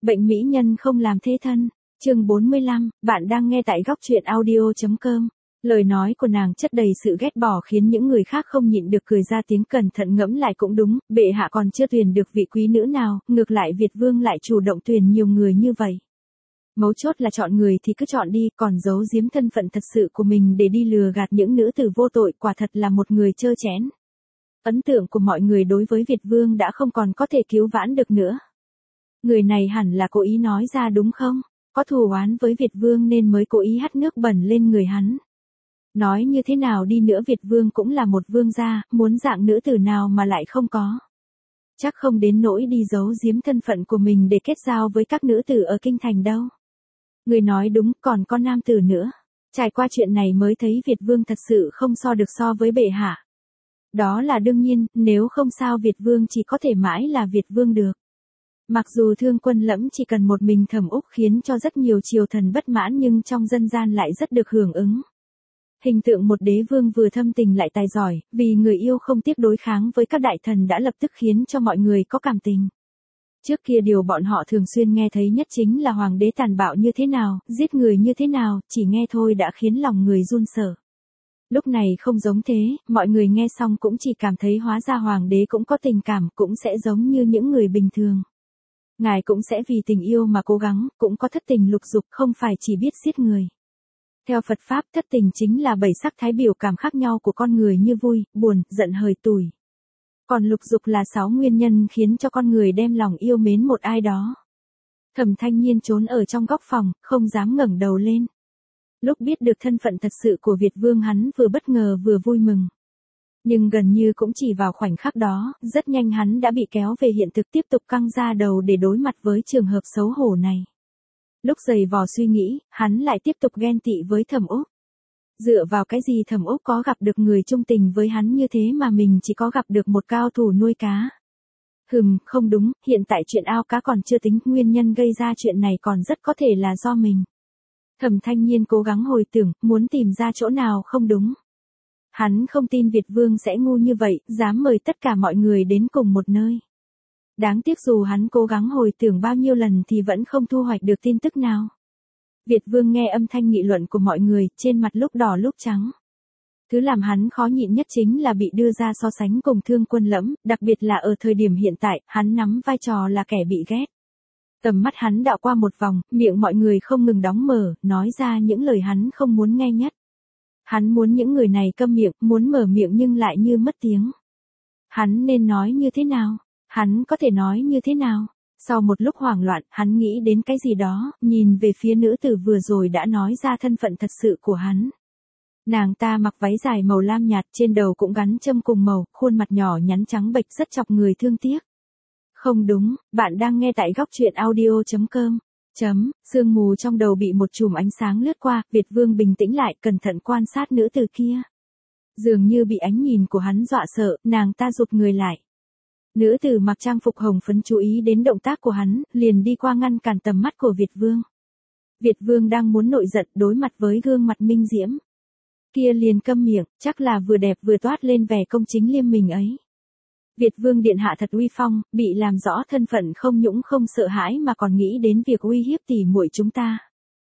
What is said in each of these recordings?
Bệnh mỹ nhân không làm thế thân. Chương 45, bạn đang nghe tại góc truyện audio.com. Lời nói của nàng chất đầy sự ghét bỏ khiến những người khác không nhịn được cười ra tiếng. Cẩn thận ngẫm lại cũng đúng, bệ hạ còn chưa tuyển được vị quý nữ nào, ngược lại Việt vương lại chủ động tuyển nhiều người như vậy. Mấu chốt là chọn người thì cứ chọn đi, còn giấu giếm thân phận thật sự của mình để đi lừa gạt những nữ tử vô tội, quả thật là một người trơ chẽn. Ấn tượng của mọi người đối với Việt vương đã không còn có thể cứu vãn được nữa. Người này hẳn là cố ý nói ra đúng không? Có thù oán với Việt vương nên mới cố ý hắt nước bẩn lên người hắn. Nói như thế nào đi nữa Việt vương cũng là một vương gia, muốn dạng nữ tử nào mà lại không có. Chắc không đến nỗi đi giấu giếm thân phận của mình để kết giao với các nữ tử ở kinh thành đâu. Người nói đúng, còn có nam tử nữa. Trải qua chuyện này mới thấy Việt vương thật sự không so với bệ hạ. Đó là đương nhiên, nếu không sao Việt vương chỉ có thể mãi là Việt vương được. Mặc dù Thương Quân Lẫm chỉ cần một mình Thẩm Úc khiến cho rất nhiều triều thần bất mãn nhưng trong dân gian lại rất được hưởng ứng. Hình tượng một đế vương vừa thâm tình lại tài giỏi, vì người yêu không tiếc đối kháng với các đại thần đã lập tức khiến cho mọi người có cảm tình. Trước kia điều bọn họ thường xuyên nghe thấy nhất chính là hoàng đế tàn bạo như thế nào, giết người như thế nào, chỉ nghe thôi đã khiến lòng người run sợ. Lúc này không giống thế, mọi người nghe xong cũng chỉ cảm thấy hóa ra hoàng đế cũng có tình cảm, cũng sẽ giống như những người bình thường. Ngài cũng sẽ vì tình yêu mà cố gắng, cũng có thất tình lục dục, không phải chỉ biết giết người. Theo Phật Pháp, thất tình chính là 7 sắc thái biểu cảm khác nhau của con người như vui, buồn, giận hờn tủi. Còn lục dục là 6 nguyên nhân khiến cho con người đem lòng yêu mến một ai đó. Thẩm Thanh Nhiên trốn ở trong góc phòng, không dám ngẩng đầu lên. Lúc biết được thân phận thật sự của Việt vương hắn vừa bất ngờ vừa vui mừng. Nhưng gần như cũng chỉ vào khoảnh khắc đó, rất nhanh hắn đã bị kéo về hiện thực tiếp tục căng ra đầu để đối mặt với trường hợp xấu hổ này. Lúc dày vò suy nghĩ, hắn lại tiếp tục ghen tị với Thẩm Úc. Dựa vào cái gì Thẩm Úc có gặp được người trung tình với hắn như thế mà mình chỉ có gặp được một cao thủ nuôi cá. Không đúng, hiện tại chuyện ao cá còn chưa tính, nguyên nhân gây ra chuyện này còn rất có thể là do mình. Thẩm Thanh Nhiên cố gắng hồi tưởng, muốn tìm ra chỗ nào không đúng. Hắn không tin Việt vương sẽ ngu như vậy, dám mời tất cả mọi người đến cùng một nơi. Đáng tiếc dù hắn cố gắng hồi tưởng bao nhiêu lần thì vẫn không thu hoạch được tin tức nào. Việt vương nghe âm thanh nghị luận của mọi người, trên mặt lúc đỏ lúc trắng. Thứ làm hắn khó nhịn nhất chính là bị đưa ra so sánh cùng Thương Quân Lẫm, đặc biệt là ở thời điểm hiện tại, hắn nắm vai trò là kẻ bị ghét. Tầm mắt hắn đảo qua một vòng, miệng mọi người không ngừng đóng mở, nói ra những lời hắn không muốn nghe nhất. Hắn muốn những người này câm miệng, muốn mở miệng nhưng lại như mất tiếng. Hắn nên nói như thế nào? Hắn có thể nói như thế nào? Sau một lúc hoảng loạn, hắn nghĩ đến cái gì đó, nhìn về phía nữ tử vừa rồi đã nói ra thân phận thật sự của hắn. Nàng ta mặc váy dài màu lam nhạt, trên đầu cũng gắn châm cùng màu, khuôn mặt nhỏ nhắn trắng bệch rất chọc người thương tiếc. Không đúng, bạn đang nghe tại góc truyện audio.com. Sương mù trong đầu bị một chùm ánh sáng lướt qua, Việt vương bình tĩnh lại, cẩn thận quan sát nữ tử kia. Dường như bị ánh nhìn của hắn dọa sợ, nàng ta rụt người lại. Nữ tử mặc trang phục hồng phấn chú ý đến động tác của hắn, liền đi qua ngăn cản tầm mắt của Việt vương. Việt vương đang muốn nổi giận đối mặt với gương mặt minh diễm. Kia liền câm miệng, chắc là vừa đẹp vừa toát lên vẻ công chính liêm mình ấy. Việt vương điện hạ thật uy phong, bị làm rõ thân phận không nhũng không sợ hãi mà còn nghĩ đến việc uy hiếp tỉ muội chúng ta.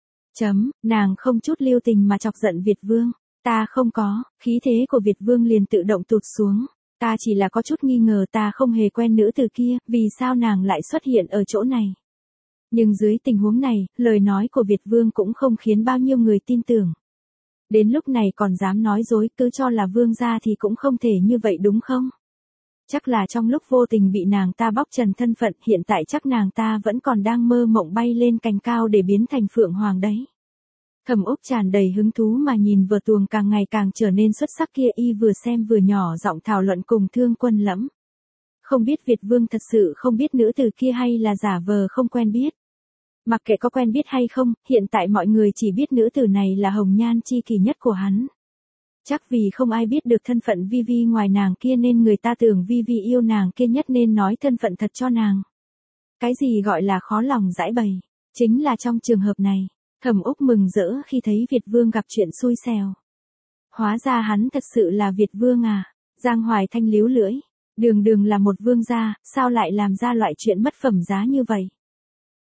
Nàng không chút lưu tình mà chọc giận Việt vương. Ta không có, khí thế của Việt vương liền tự động tụt xuống. Ta chỉ là có chút nghi ngờ, ta không hề quen nữ tử kia, vì sao nàng lại xuất hiện ở chỗ này. Nhưng dưới tình huống này, lời nói của Việt vương cũng không khiến bao nhiêu người tin tưởng. Đến lúc này còn dám nói dối, cứ cho là vương gia thì cũng không thể như vậy đúng không? Chắc là trong lúc vô tình bị nàng ta bóc trần thân phận, hiện tại chắc nàng ta vẫn còn đang mơ mộng bay lên cành cao để biến thành phượng hoàng đấy. Thẩm Úc tràn đầy hứng thú mà nhìn vở tuồng càng ngày càng trở nên xuất sắc kia, y vừa xem vừa nhỏ giọng thảo luận cùng Thương Quân Lẫm. Không biết Việt vương thật sự không biết nữ tử kia hay là giả vờ không quen biết. Mặc kệ có quen biết hay không, hiện tại mọi người chỉ biết nữ tử này là hồng nhan chi kỷ nhất của hắn. Chắc vì không ai biết được thân phận Vi Vi ngoài nàng kia nên người ta tưởng Vi Vi yêu nàng kia nhất nên nói thân phận thật cho nàng. Cái gì gọi là khó lòng giải bày, chính là trong trường hợp này, Thẩm Úc mừng rỡ khi thấy Việt vương gặp chuyện xui xẻo. Hóa ra hắn thật sự là Việt vương à? Giang Hoài Thanh líu lưỡi, đường đường là một vương gia, sao lại làm ra loại chuyện mất phẩm giá như vậy?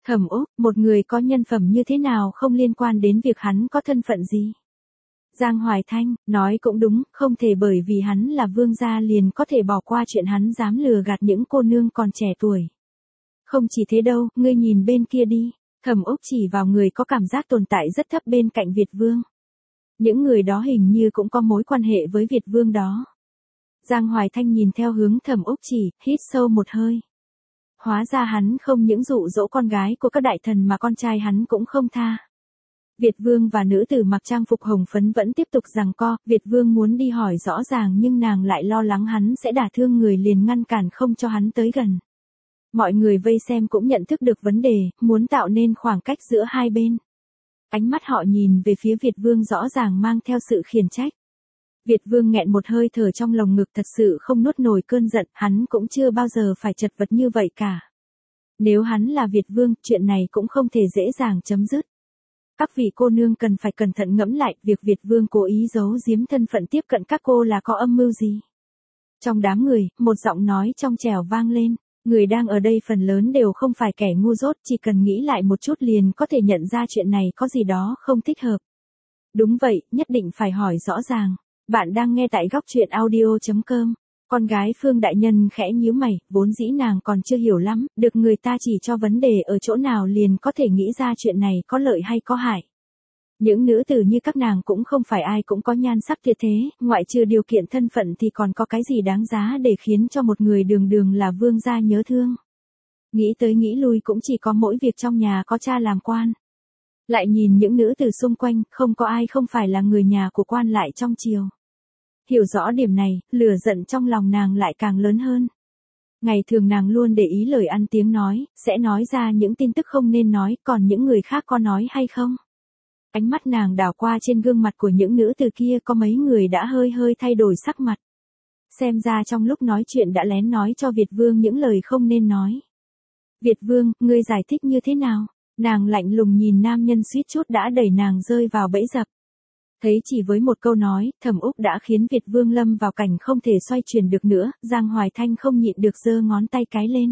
Thẩm Úc, một người có nhân phẩm như thế nào không liên quan đến việc hắn có thân phận gì. Giang Hoài Thanh, nói cũng đúng, không thể bởi vì hắn là vương gia liền có thể bỏ qua chuyện hắn dám lừa gạt những cô nương còn trẻ tuổi. Không chỉ thế đâu, ngươi nhìn bên kia đi. Thẩm Úc chỉ vào người có cảm giác tồn tại rất thấp bên cạnh Việt Vương. Những người đó hình như cũng có mối quan hệ với Việt Vương đó. Giang Hoài Thanh nhìn theo hướng Thẩm Úc chỉ, hít sâu một hơi. Hóa ra hắn không những dụ dỗ con gái của các đại thần mà con trai hắn cũng không tha. Việt Vương và nữ tử mặc trang phục hồng phấn vẫn tiếp tục giằng co, Việt Vương muốn đi hỏi rõ ràng nhưng nàng lại lo lắng hắn sẽ đả thương người liền ngăn cản không cho hắn tới gần. Mọi người vây xem cũng nhận thức được vấn đề, muốn tạo nên khoảng cách giữa hai bên. Ánh mắt họ nhìn về phía Việt Vương rõ ràng mang theo sự khiển trách. Việt Vương nghẹn một hơi thở trong lồng ngực thật sự không nuốt nổi cơn giận, hắn cũng chưa bao giờ phải chật vật như vậy cả. Nếu hắn là Việt Vương, chuyện này cũng không thể dễ dàng chấm dứt. Các vị cô nương cần phải cẩn thận ngẫm lại, việc Việt Vương cố ý giấu giếm thân phận tiếp cận các cô là có âm mưu gì. Trong đám người, một giọng nói trong trẻo vang lên. Người đang ở đây phần lớn đều không phải kẻ ngu dốt, chỉ cần nghĩ lại một chút liền có thể nhận ra chuyện này có gì đó không thích hợp. Đúng vậy, nhất định phải hỏi rõ ràng. Bạn đang nghe tại góc truyện audio.com. Con gái Phương đại nhân khẽ nhíu mày, vốn dĩ nàng còn chưa hiểu lắm, được người ta chỉ cho vấn đề ở chỗ nào liền có thể nghĩ ra chuyện này có lợi hay có hại. Những nữ tử như các nàng cũng không phải ai cũng có nhan sắc tuyệt thế, ngoại trừ điều kiện thân phận thì còn có cái gì đáng giá để khiến cho một người đường đường là vương gia nhớ thương. Nghĩ tới nghĩ lui cũng chỉ có mỗi việc trong nhà có cha làm quan. Lại nhìn những nữ tử xung quanh, không có ai không phải là người nhà của quan lại trong triều. Hiểu rõ điểm này, lửa giận trong lòng nàng lại càng lớn hơn. Ngày thường nàng luôn để ý lời ăn tiếng nói, sẽ nói ra những tin tức không nên nói, còn những người khác có nói hay không. Ánh mắt nàng đảo qua trên gương mặt của những nữ từ kia có mấy người đã hơi hơi thay đổi sắc mặt. Xem ra trong lúc nói chuyện đã lén nói cho Việt Vương những lời không nên nói. Việt Vương, ngươi giải thích như thế nào? Nàng lạnh lùng nhìn nam nhân suýt chút đã đẩy nàng rơi vào bẫy dập. Thấy chỉ với một câu nói, Thẩm Úc đã khiến Việt Vương lâm vào cảnh không thể xoay chuyển được nữa, Giang Hoài Thanh không nhịn được giơ ngón tay cái lên.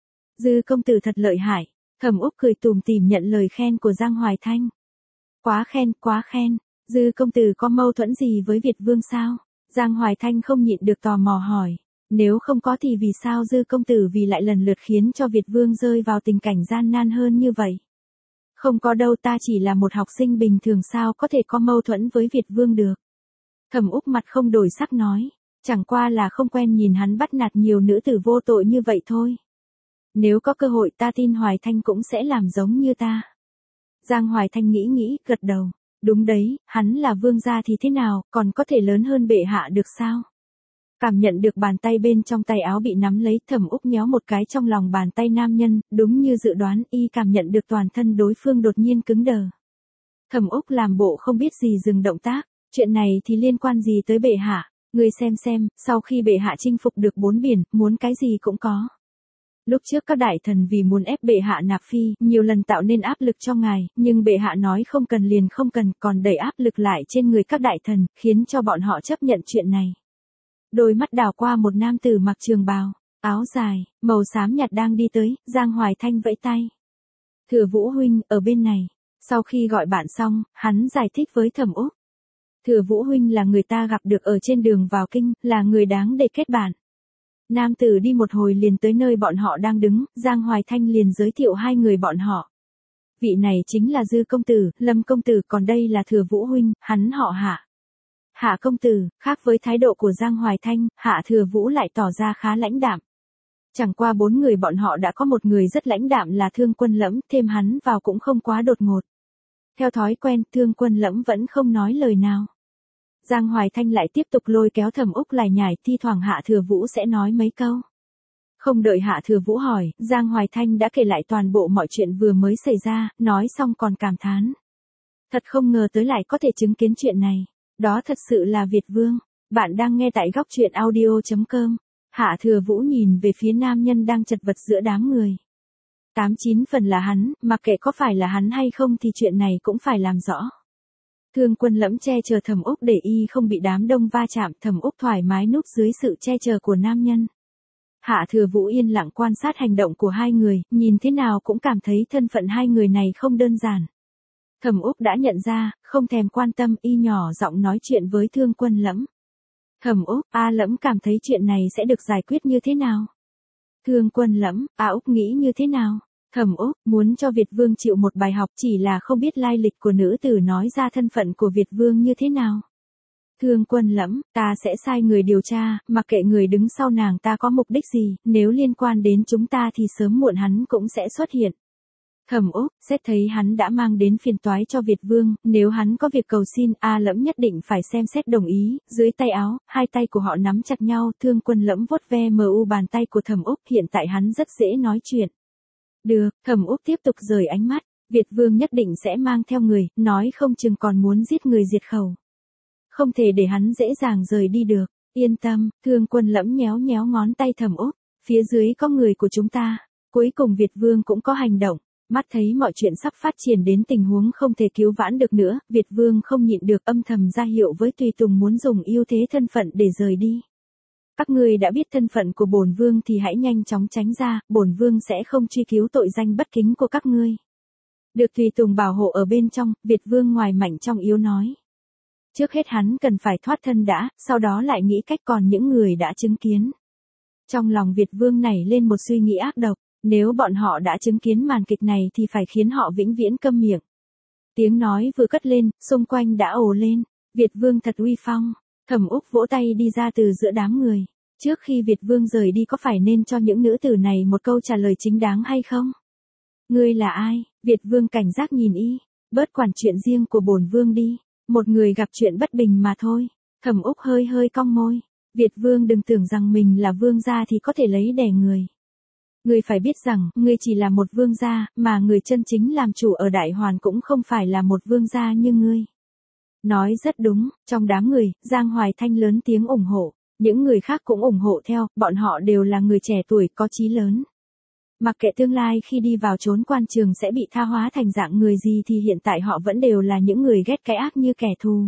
Dư công tử thật lợi hại. Thẩm Úc cười tủm tỉm nhận lời khen của Giang Hoài Thanh. Quá khen, Dư công tử có mâu thuẫn gì với Việt Vương sao? Giang Hoài Thanh không nhịn được tò mò hỏi. Nếu không có thì vì sao Dư công tử vì lại lần lượt khiến cho Việt Vương rơi vào tình cảnh gian nan hơn như vậy? Không có đâu, ta chỉ là một học sinh bình thường sao có thể có mâu thuẫn với Việt Vương được. Thẩm Úc mặt không đổi sắc nói. Chẳng qua là không quen nhìn hắn bắt nạt nhiều nữ tử vô tội như vậy thôi. Nếu có cơ hội ta tin Hoài Thanh cũng sẽ làm giống như ta. Giang Hoài Thanh nghĩ, gật đầu. Đúng đấy, hắn là vương gia thì thế nào, còn có thể lớn hơn bệ hạ được sao? Cảm nhận được bàn tay bên trong tay áo bị nắm lấy, Thẩm Úc nhéo một cái trong lòng bàn tay nam nhân, đúng như dự đoán, y cảm nhận được toàn thân đối phương đột nhiên cứng đờ. Thẩm Úc làm bộ không biết gì dừng động tác, chuyện này thì liên quan gì tới bệ hạ, người xem, sau khi bệ hạ chinh phục được 4 biển, muốn cái gì cũng có. Lúc trước các đại thần vì muốn ép bệ hạ nạp phi, nhiều lần tạo nên áp lực cho ngài, nhưng bệ hạ nói không cần liền không cần, còn đẩy áp lực lại trên người các đại thần, khiến cho bọn họ chấp nhận chuyện này. Đôi mắt đảo qua một nam tử mặc trường bào, áo dài, màu xám nhạt đang đi tới, Giang Hoài Thanh vẫy tay. Thừa Vũ huynh, ở bên này. Sau khi gọi bạn xong, hắn giải thích với Thẩm Úc. Thừa Vũ huynh là người ta gặp được ở trên đường vào kinh, là người đáng để kết bạn. Nam tử đi một hồi liền tới nơi bọn họ đang đứng, Giang Hoài Thanh liền giới thiệu hai người bọn họ. Vị này chính là Dư công tử, Lâm công tử, còn đây là Thừa Vũ huynh, hắn họ Hạ. Hạ công tử, khác với thái độ của Giang Hoài Thanh, Hạ Thừa Vũ lại tỏ ra khá lãnh đạm. Chẳng qua 4 người bọn họ đã có một người rất lãnh đạm là Thương Quân Lẫm, thêm hắn vào cũng không quá đột ngột. Theo thói quen, Thương Quân Lẫm vẫn không nói lời nào. Giang Hoài Thanh lại tiếp tục lôi kéo Thẩm Úc lải nhải, thi thoảng Hạ Thừa Vũ sẽ nói mấy câu. Không đợi Hạ Thừa Vũ hỏi, Giang Hoài Thanh đã kể lại toàn bộ mọi chuyện vừa mới xảy ra, nói xong còn cảm thán. Thật không ngờ tới lại có thể chứng kiến chuyện này. Đó thật sự là Việt Vương. Bạn đang nghe tại góc truyện audio.com. Hạ Thừa Vũ nhìn về phía nam nhân đang chật vật giữa đám người. 89 phần là hắn, mặc kệ có phải là hắn hay không thì chuyện này cũng phải làm rõ. Thương Quân Lẫm che chở Thẩm Úc để y không bị đám đông va chạm, Thẩm Úc thoải mái núp dưới sự che chở của nam nhân. Hạ Thừa Vũ yên lặng quan sát hành động của hai người, nhìn thế nào cũng cảm thấy thân phận hai người này không đơn giản. Thẩm Úc đã nhận ra, không thèm quan tâm, y nhỏ giọng nói chuyện với Thương Quân Lẫm. Thẩm Úc, A Lẫm cảm thấy chuyện này sẽ được giải quyết như thế nào? Thương Quân Lẫm, A Úc nghĩ như thế nào? Thẩm Úc, muốn cho Việt Vương chịu một bài học, chỉ là không biết lai lịch của nữ tử nói ra thân phận của Việt Vương như thế nào. Thương Quân Lẫm, ta sẽ sai người điều tra, mặc kệ người đứng sau nàng ta có mục đích gì, nếu liên quan đến chúng ta thì sớm muộn hắn cũng sẽ xuất hiện. Thẩm Úc, xét thấy hắn đã mang đến phiền toái cho Việt Vương, nếu hắn có việc cầu xin, A Lẫm nhất định phải xem xét đồng ý. Dưới tay áo, hai tay của họ nắm chặt nhau, Thương Quân Lẫm vuốt ve bàn tay của Thẩm Úc, hiện tại hắn rất dễ nói chuyện. Được, Thẩm Úc tiếp tục rời ánh mắt, Việt Vương nhất định sẽ mang theo người, nói không chừng còn muốn giết người diệt khẩu. Không thể để hắn dễ dàng rời đi được, yên tâm, Thương Quân Lẫm nhéo nhéo ngón tay Thẩm Úc, phía dưới có người của chúng ta. Cuối cùng Việt Vương cũng có hành động. Mắt thấy mọi chuyện sắp phát triển đến tình huống không thể cứu vãn được nữa, Việt Vương không nhịn được âm thầm ra hiệu với tùy tùng muốn dùng ưu thế thân phận để rời đi. Các ngươi đã biết thân phận của bổn vương thì hãy nhanh chóng tránh ra, bổn vương sẽ không truy cứu tội danh bất kính của các ngươi. Được tùy tùng bảo hộ ở bên trong, Việt Vương ngoài mạnh trong yếu nói. Trước hết hắn cần phải thoát thân đã, sau đó lại nghĩ cách còn những người đã chứng kiến. Trong lòng Việt Vương nảy lên một suy nghĩ ác độc. Nếu bọn họ đã chứng kiến màn kịch này thì phải khiến họ vĩnh viễn câm miệng. Tiếng nói vừa cất lên, xung quanh đã ồ lên. Việt Vương thật uy phong. Thẩm Úc vỗ tay đi ra từ giữa đám người. Trước khi Việt Vương rời đi có phải nên cho những nữ tử này một câu trả lời chính đáng hay không? Ngươi là ai? Việt Vương cảnh giác nhìn y. Bớt quản chuyện riêng của bổn vương đi. Một người gặp chuyện bất bình mà thôi. Thẩm Úc hơi hơi cong môi. Việt Vương đừng tưởng rằng mình là vương gia thì có thể lấy đè người. Ngươi phải biết rằng, ngươi chỉ là một vương gia, mà người chân chính làm chủ ở Đại Hoàn cũng không phải là một vương gia như ngươi. Nói rất đúng, trong đám người, Giang Hoài Thanh lớn tiếng ủng hộ, những người khác cũng ủng hộ theo, bọn họ đều là người trẻ tuổi có chí lớn. Mặc kệ tương lai khi đi vào chốn quan trường sẽ bị tha hóa thành dạng người gì thì hiện tại họ vẫn đều là những người ghét cái ác như kẻ thù.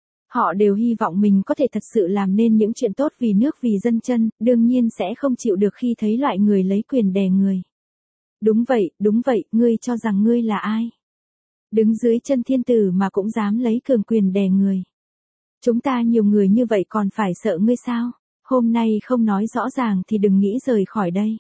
Họ đều hy vọng mình có thể thật sự làm nên những chuyện tốt vì nước vì dân chân, đương nhiên sẽ không chịu được khi thấy loại người lấy quyền đè người. Đúng vậy, ngươi cho rằng ngươi là ai? Đứng dưới chân thiên tử mà cũng dám lấy cường quyền đè người. Chúng ta nhiều người như vậy còn phải sợ ngươi sao? Hôm nay không nói rõ ràng thì đừng nghĩ rời khỏi đây.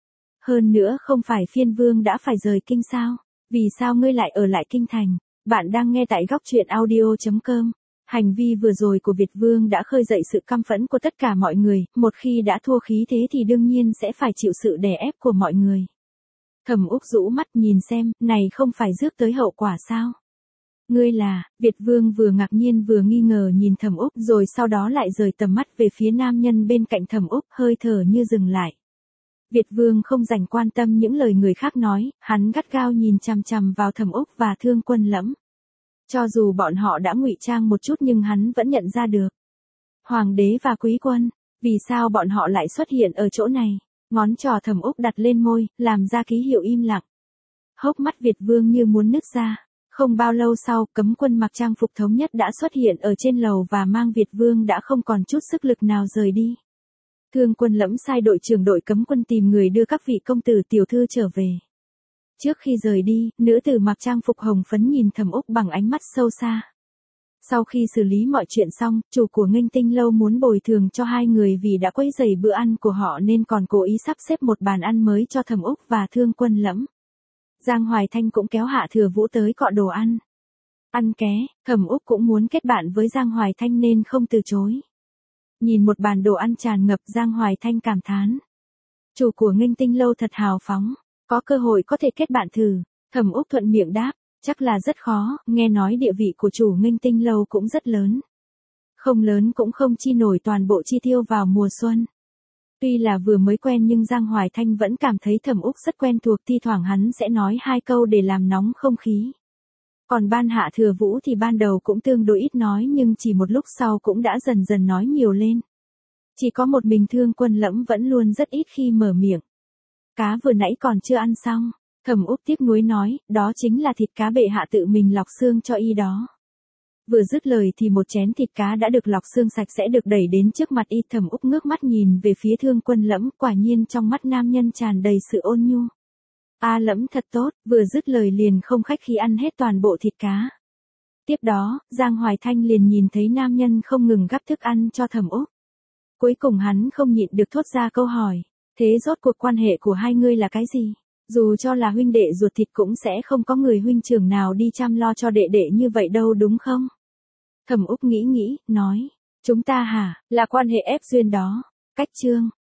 Hơn nữa không phải phiên vương đã phải rời kinh sao? Vì sao ngươi lại ở lại kinh thành? Bạn đang nghe tại góc truyện audio.com. Hành vi vừa rồi của Việt Vương đã khơi dậy sự căm phẫn của tất cả mọi người, một khi đã thua khí thế thì đương nhiên sẽ phải chịu sự đè ép của mọi người. Thẩm Úc rũ mắt nhìn xem, này không phải rước tới hậu quả sao? Ngươi là, Việt Vương vừa ngạc nhiên vừa nghi ngờ nhìn Thẩm Úc rồi sau đó lại rời tầm mắt về phía nam nhân bên cạnh Thẩm Úc, hơi thở như dừng lại. Việt Vương không dành quan tâm những lời người khác nói, hắn gắt gao nhìn chằm chằm vào Thẩm Úc và Thương Quân Lẫm. Cho dù bọn họ đã ngụy trang một chút nhưng hắn vẫn nhận ra được. Hoàng đế và quý quân, vì sao bọn họ lại xuất hiện ở chỗ này? Ngón trỏ Thẩm Úc đặt lên môi, làm ra ký hiệu im lặng. Hốc mắt Việt Vương như muốn nứt ra. Không bao lâu sau, cấm quân mặc trang phục thống nhất đã xuất hiện ở trên lầu và mang Việt Vương đã không còn chút sức lực nào rời đi. Thương Quân Lẫm sai đội trưởng đội cấm quân tìm người đưa các vị công tử tiểu thư trở về. Trước khi rời đi, nữ tử mặc trang phục hồng phấn nhìn Thẩm Úc bằng ánh mắt sâu xa. Sau khi xử lý mọi chuyện xong, chủ của Nghênh Tinh lâu muốn bồi thường cho hai người vì đã quấy rầy bữa ăn của họ nên còn cố ý sắp xếp một bàn ăn mới cho Thẩm Úc và Thương Quân Lẫm. Giang Hoài Thanh cũng kéo Hạ Thừa Vũ tới cọ đồ ăn. Ăn ké, Thẩm Úc cũng muốn kết bạn với Giang Hoài Thanh nên không từ chối. Nhìn một bàn đồ ăn tràn ngập, Giang Hoài Thanh cảm thán. Chủ của Nghênh Tinh lâu thật hào phóng, có cơ hội có thể kết bạn thử. Thẩm Úc thuận miệng đáp, chắc là rất khó, nghe nói địa vị của chủ Nghênh Tinh lâu cũng rất lớn. Không lớn cũng không chi nổi toàn bộ chi tiêu vào mùa xuân. Tuy là vừa mới quen nhưng Giang Hoài Thanh vẫn cảm thấy Thẩm Úc rất quen thuộc, thi thoảng hắn sẽ nói hai câu để làm nóng không khí. Còn ban Hạ Thừa Vũ thì ban đầu cũng tương đối ít nói nhưng chỉ một lúc sau cũng đã dần dần nói nhiều lên. Chỉ có một mình Thương Quân Lẫm vẫn luôn rất ít khi mở miệng. Cá vừa nãy còn chưa ăn xong, Thẩm Úc tiếc nuối nói, đó chính là thịt cá bệ hạ tự mình lọc xương cho y đó. Vừa dứt lời thì một chén thịt cá đã được lọc xương sạch sẽ được đẩy đến trước mặt y. Thẩm Úc ngước mắt nhìn về phía Thương Quân Lẫm, quả nhiên trong mắt nam nhân tràn đầy sự ôn nhu. A Lẫm thật tốt, vừa dứt lời liền không khách khí ăn hết toàn bộ thịt cá. Tiếp đó, Giang Hoài Thanh liền nhìn thấy nam nhân không ngừng gắp thức ăn cho Thẩm Úc. Cuối cùng hắn không nhịn được thốt ra câu hỏi, thế rốt cuộc quan hệ của hai ngươi là cái gì? Dù cho là huynh đệ ruột thịt cũng sẽ không có người huynh trưởng nào đi chăm lo cho đệ đệ như vậy đâu đúng không? Thẩm Úc nghĩ nghĩ, nói, chúng ta hả, là quan hệ ép duyên đó. Cách chương